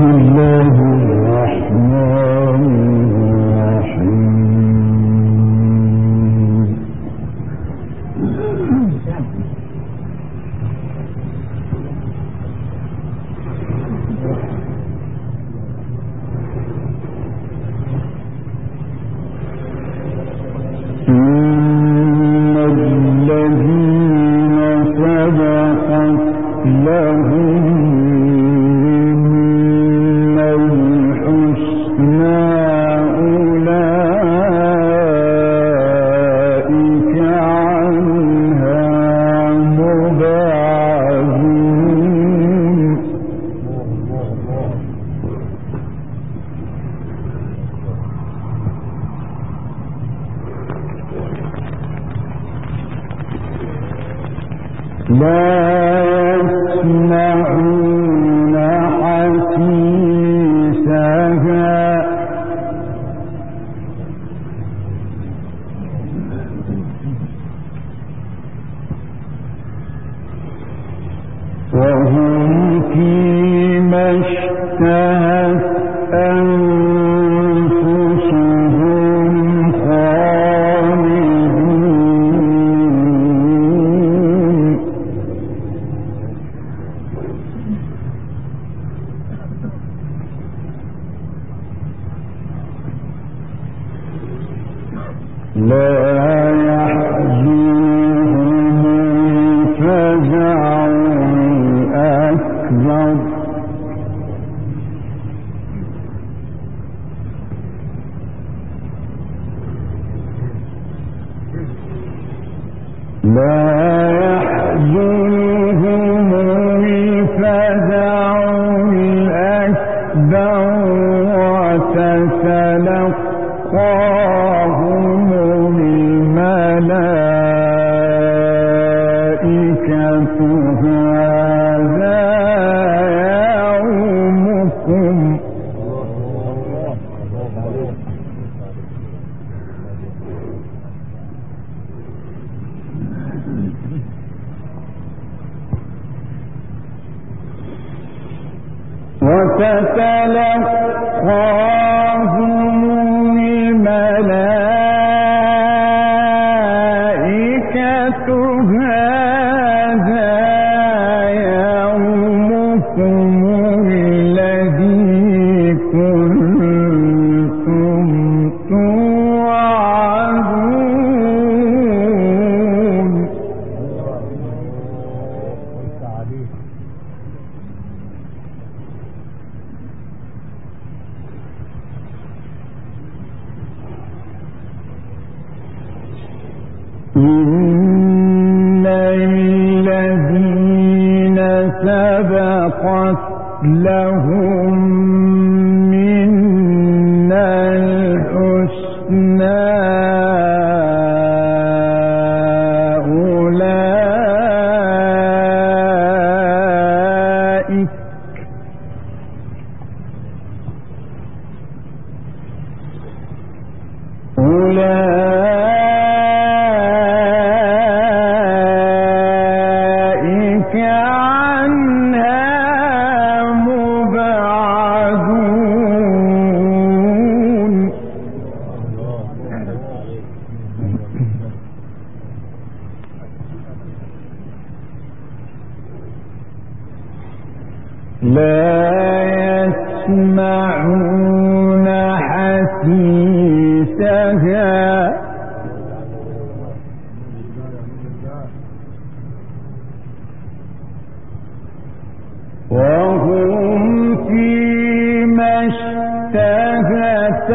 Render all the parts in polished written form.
إن الذين سبقت لهم منا الحسنى يسمعون حسيسها وهم فيما اشتهت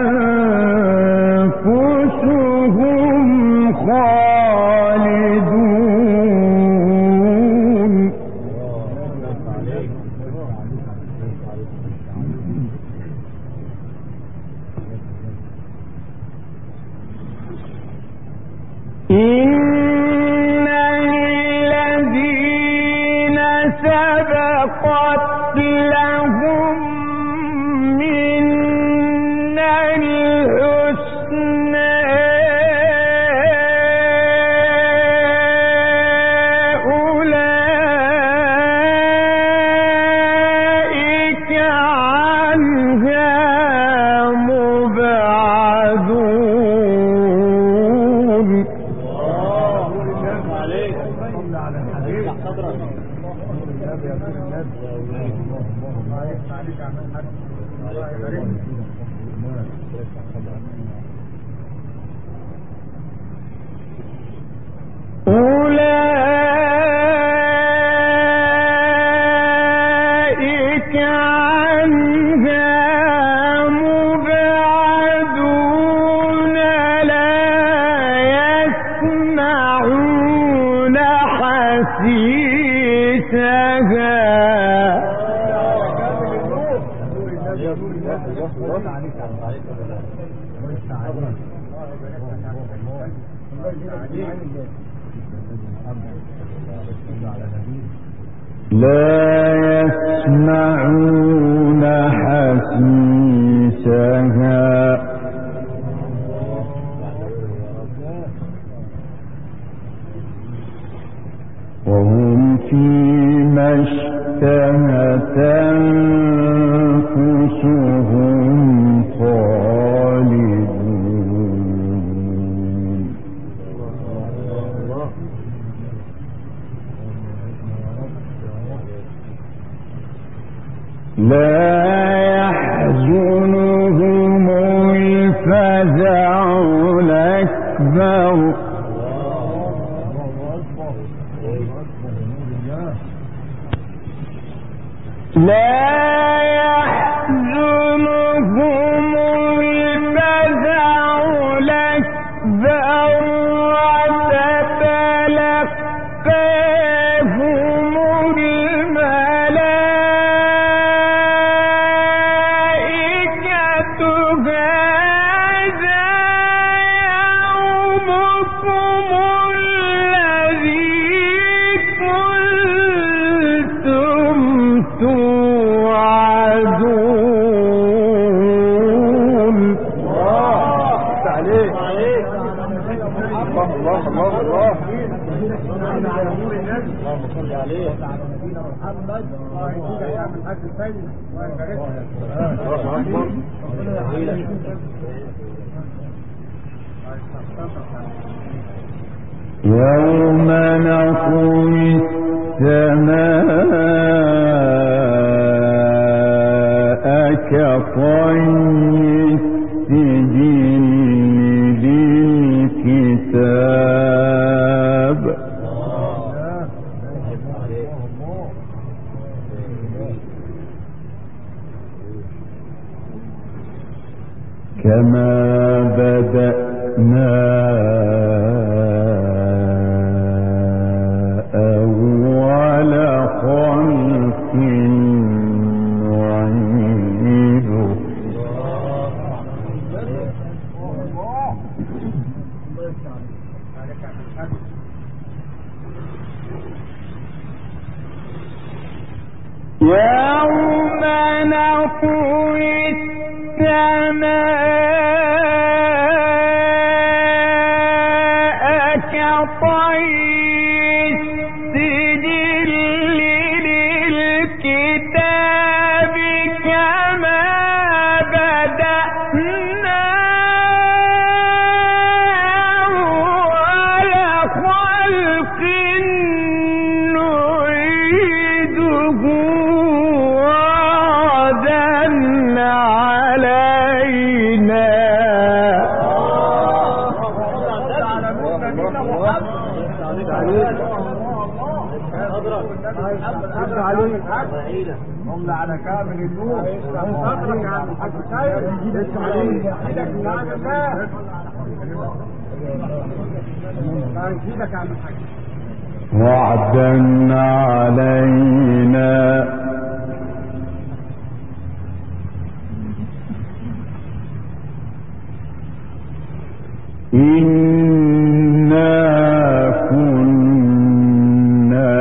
أنفسهم خالدون. إن الذين سبقت لهم منا الحسنى أولئك أولئك عنها مبعدون لا يسمعون حسيسها لا يسمعون حسيسها وهم فيما اشتهت أنفسهم خالدون لا يحزنهم الفزع الأكبر لا يحزنهم الفزع الأكبر وتتلقاهم الملائكة هذا يومكم الذي كنتم توعدون. عليك الله الله الله اللهم صل عليه محمد يعمل حاجه ثانيه الله اكبر يوم نطوي السماء كطي السجل للكتاب كما بدأنا أول خلق نعيده يوم نطوي السماء كطي السجل للكتاب كما بدأنا أول خلق نعيده وعدا علينا هم على كامل النور صدرك عن الحاج سيد ايدك عن الحاج وعدا علينا إنا كنا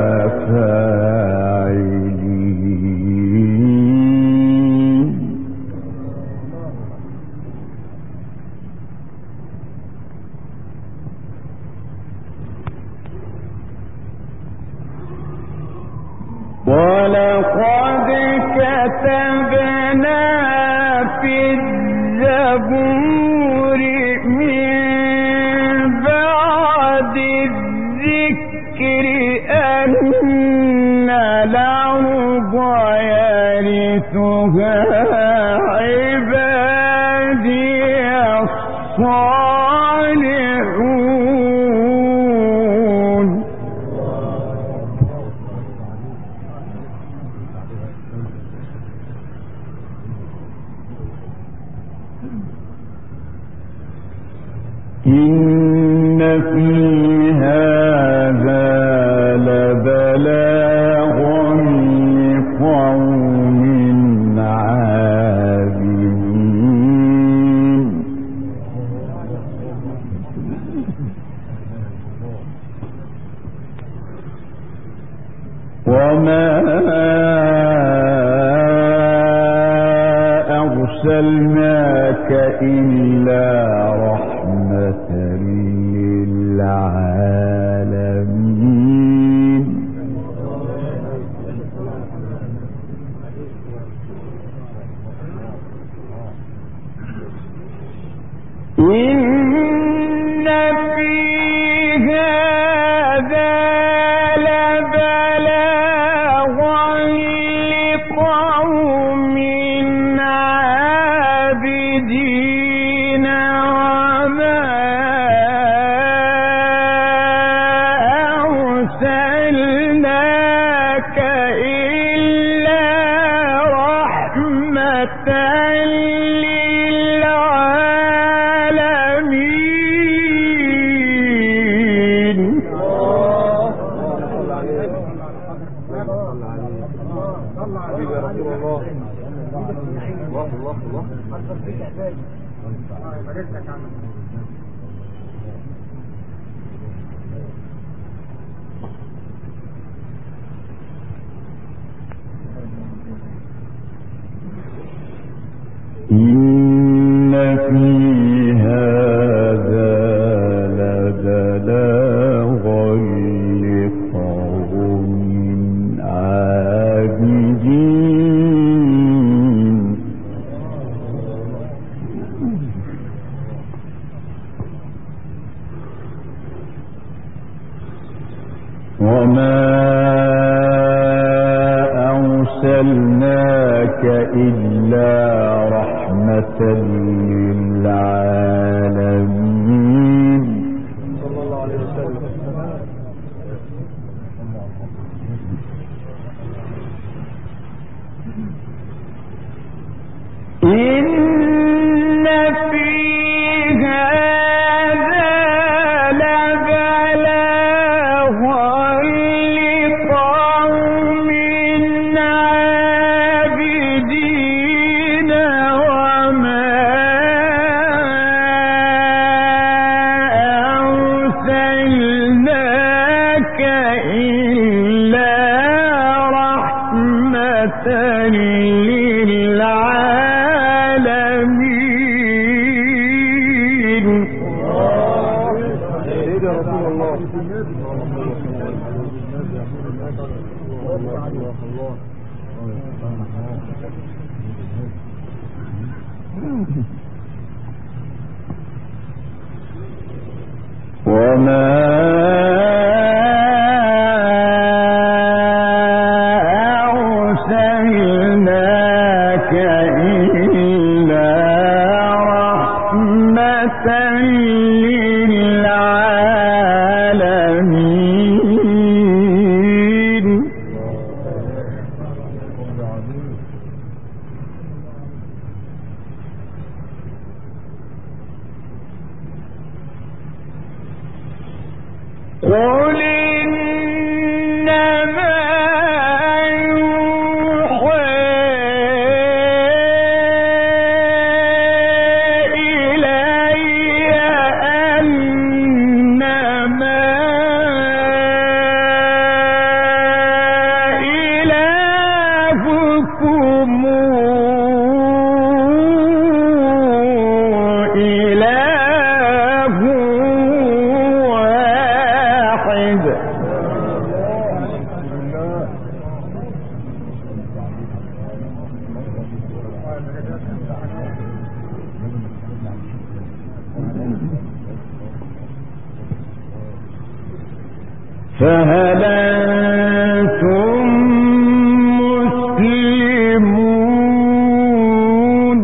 فاعلين ولقد كتبنا في الزبور من بعد وما أرسلناك إلا رحمة للعالمين. إن في هذا لبلاغا لقوم عابدين وما أرسلناك إلا رحمة إن في هذا لبلاغا لقوم عابدين وما أرسلناك إلا رحمة للعالمين. صلى الله عليه وسلم. إن في هذا لبلاغا لقوم عابدين وما أرسلناك إلا رحمة للعالمين. سيدي رسول الله. وما أرسلناك إلا رحمة للعالمين. قل إنما يوحى إلي أنما إلهكم إله واحد. فهل أنتم مسلمون؟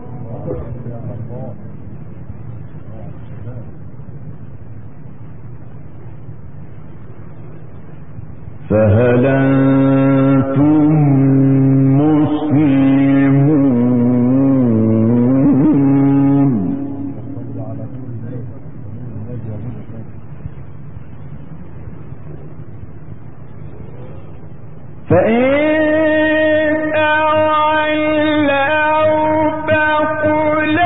فهل أنتم مسلمون؟ فإن تولوا فقل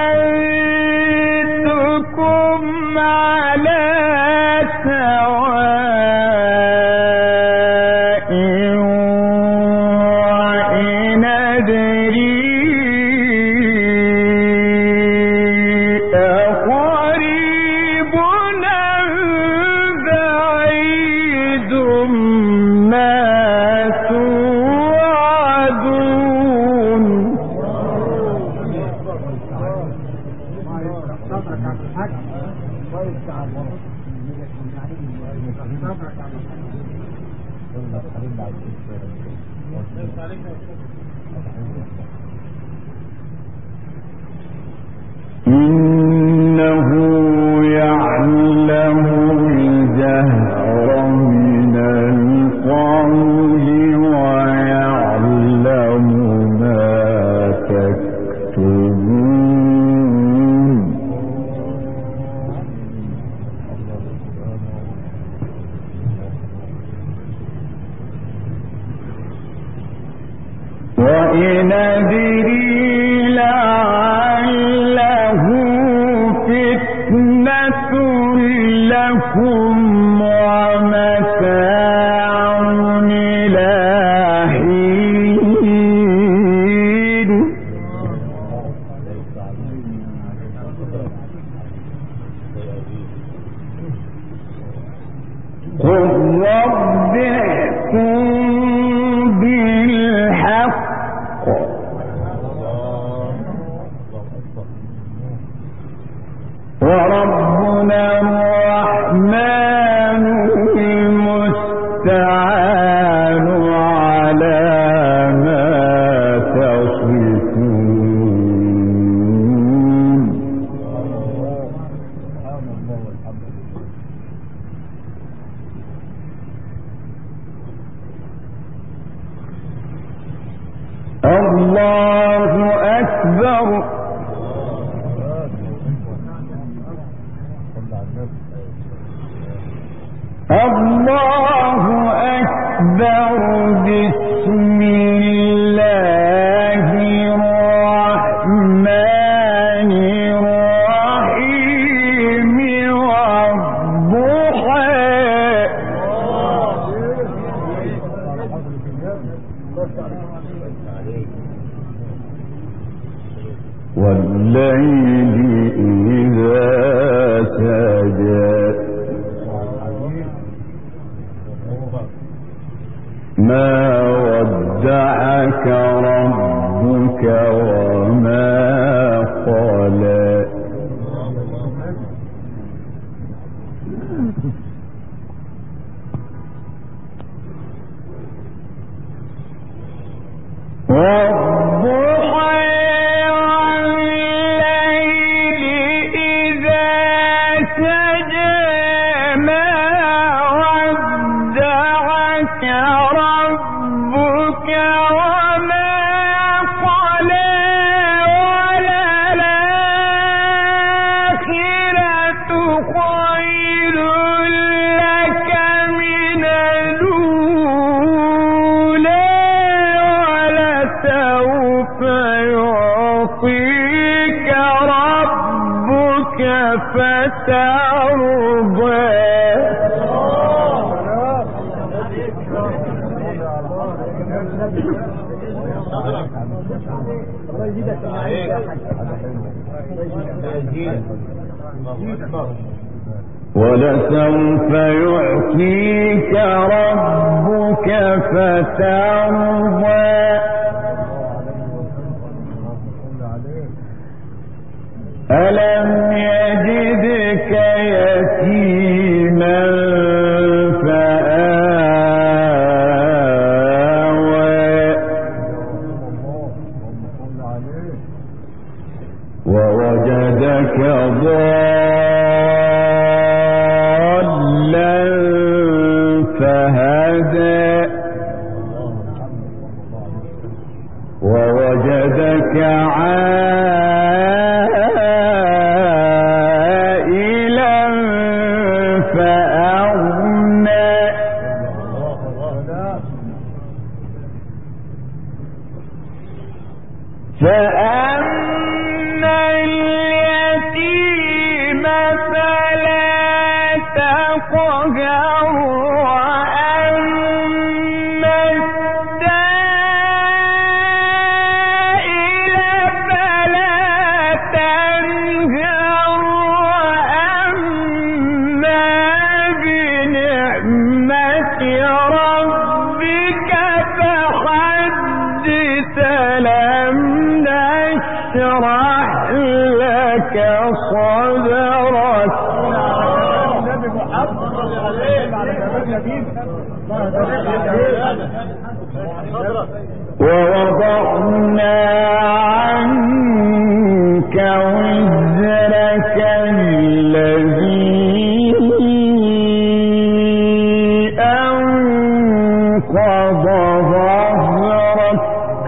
آذنتكم على سواء صبرك على الحاج كويس تعال صبرك على إنه يعلم الجهر من القول ويعلم ما تكتبون وإن أدري لعله فتنة لكم ومتاع إلى حين قل رب احكم بالحق وربنا الرحمن المستعان على ما تصفون الله أكبر الله أكبر بسم الله الرحمن الرحيم والليل إذا سجى ما ودعك ربك وما قلى ولسوف يعطيك ربك فترضى ألم يجدك يتيما فآوى ووجدك ضالا فهدى ووجدك عائلا فأغنى فأما اليتيم فلا تقهر وأما السائل فلا تنهر وأما بنعمة ربك فحدث ألم نشرح لك صدرك ووضعنا عنك وزرك الذي أنقض ظهرك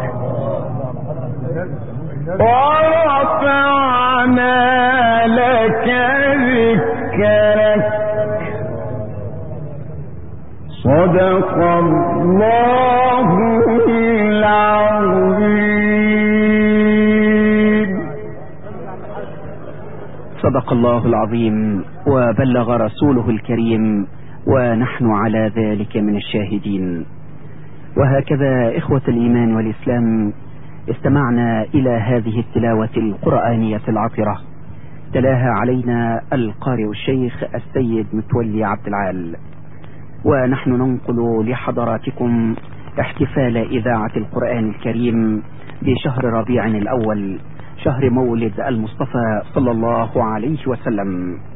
ورفعنا لك ذكرك صدق الله العظيم. صدق الله العظيم وبلغ رسوله الكريم ونحن على ذلك من الشاهدين. وهكذا إخوة الإيمان والإسلام استمعنا إلى هذه التلاوة القرآنية العطرة تلاها علينا القارئ الشيخ السيد متولي عبد العال، ونحن ننقل لحضراتكم احتفال إذاعة القرآن الكريم بشهر ربيع الأول، شهر مولد المصطفى صلى الله عليه وسلم.